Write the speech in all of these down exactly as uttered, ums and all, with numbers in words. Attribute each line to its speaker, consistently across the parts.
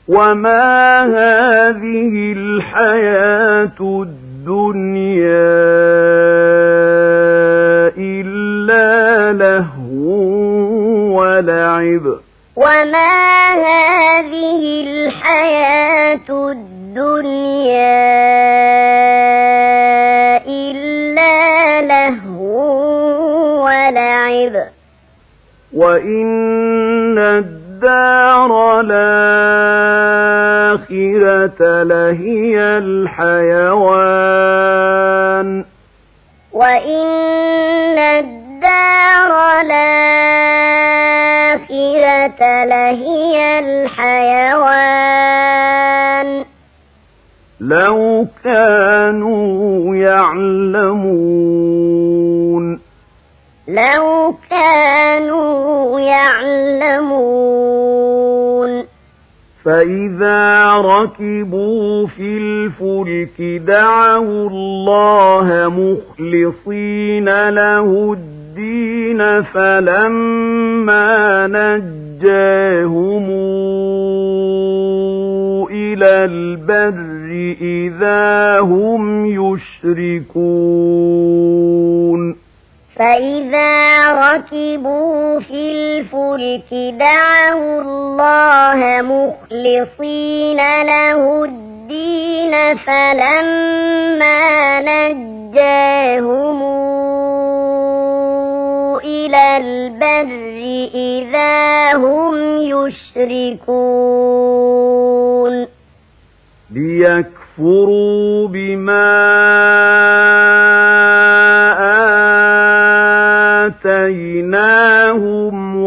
Speaker 1: وما هذه الحياة الدنيا إلا لهو ولعب
Speaker 2: وما هذه الحياة الدنيا إلا لهو ولعب
Speaker 1: وإن الدار الآخرة لهي الحيوان
Speaker 2: وإن الدار الآخرة لهي الحيوان
Speaker 1: لو كانوا يعلمون
Speaker 2: لو كانوا يعلمون
Speaker 1: فإذا ركبوا في الفلك دعوا الله مخلصين له الدين فلما نجاهم إلى البر إذا هم يشركون
Speaker 2: فإذا ركبوا في الفلك دعوا الله مخلصين له الدين فلما نجاهم إلى البر إذا هم يشركون
Speaker 1: ليكفروا بما آتيناهم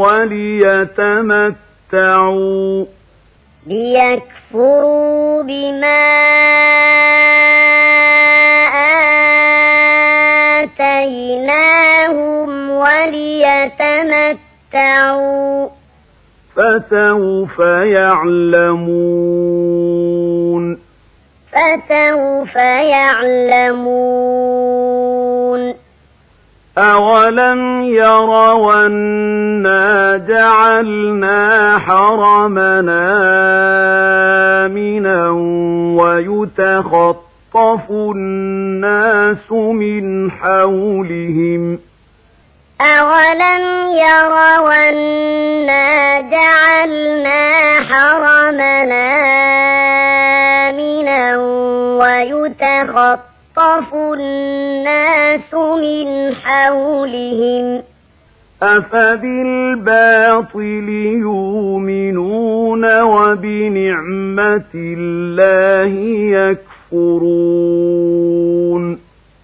Speaker 1: وليتمتعوا
Speaker 2: ليكفروا بما آتيناهم وليتمتعوا
Speaker 1: فسوف يعلمون
Speaker 2: فسوف يعلمون
Speaker 1: أولم يروا أنا جعلنا حرمنا آمنا ويتخطف الناس من حولهم
Speaker 2: أولم يروا أنا جعلنا حرمنا آمنا ويتخطف الناس من حولهم
Speaker 1: أفبالباطل يؤمنون وبنعمة الله يكفرون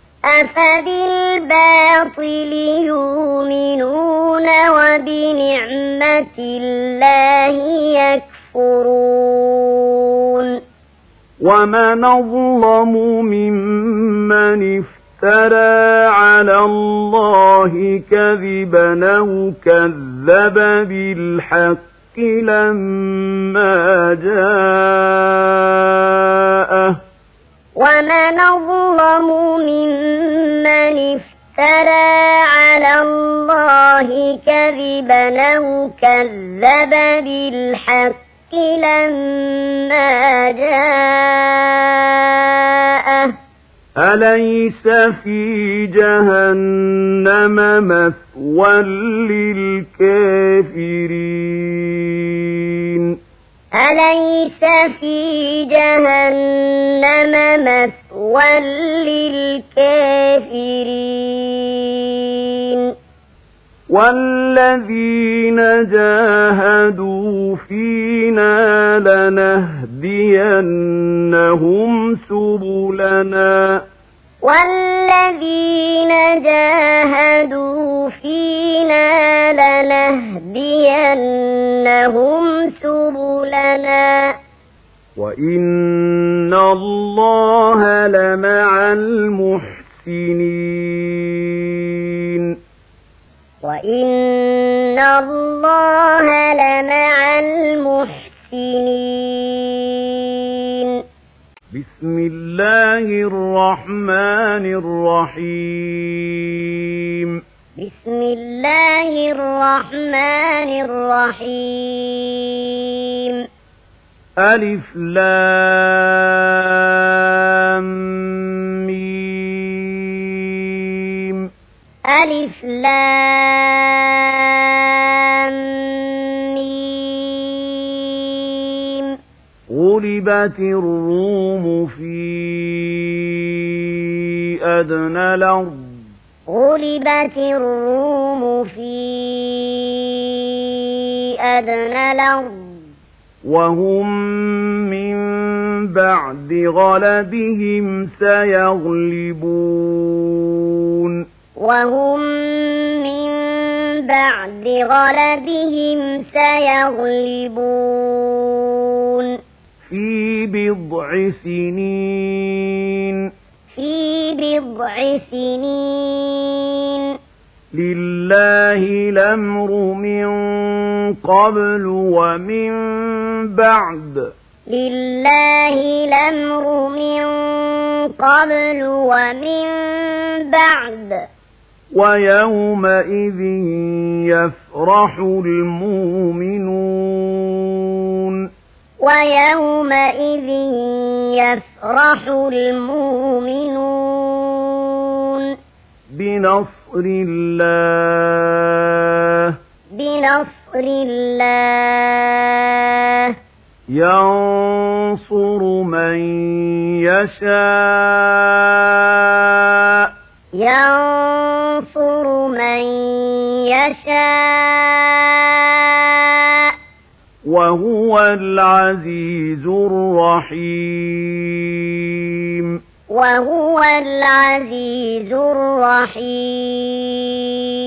Speaker 2: أفبالباطل يؤمنون وبنعمة الله يكفرون
Speaker 1: ومن أظلم ممن افترى على الله كذبا أو كذب بالحق لما جاءه
Speaker 2: ومن أظلم ممن افترى على الله كذبا أو كذب بالحق لما جاءه
Speaker 1: أليس في جهنم مثوى للكافرين
Speaker 2: أليس في جهنم مثوى للكافرين
Speaker 1: والذين جاهدوا فينا لنهدينهم سبلنا
Speaker 2: والذين جاهدوا فينا لنهدينهم سبلنا
Speaker 1: وإن الله لمع المحسنين
Speaker 2: وإن الله لمع المحسنين
Speaker 1: بسم الله الرحمن الرحيم
Speaker 2: بسم الله الرحمن الرحيم
Speaker 1: ألف لام ميم
Speaker 2: ألف لام ميم
Speaker 1: غلبت الروم في أدنى الأرض
Speaker 2: غلبت الروم في أدنى الأرض
Speaker 1: وهم من بعد غلبهم سيغلبون
Speaker 2: وهم من بعد غلبهم سيغلبون
Speaker 1: في بضع سنين
Speaker 2: في بضع سنين
Speaker 1: لله الأمر من قبل ومن بعد
Speaker 2: لله الأمر من قبل ومن بعد
Speaker 1: ويومئذ يفرح المؤمنون
Speaker 2: ويومئذ يفرح المؤمنون
Speaker 1: بنصر الله
Speaker 2: بنصر الله
Speaker 1: ينصر من يشاء
Speaker 2: ينصر من يشاء
Speaker 1: وهو العزيز الرحيم
Speaker 2: وهو العزيز الرحيم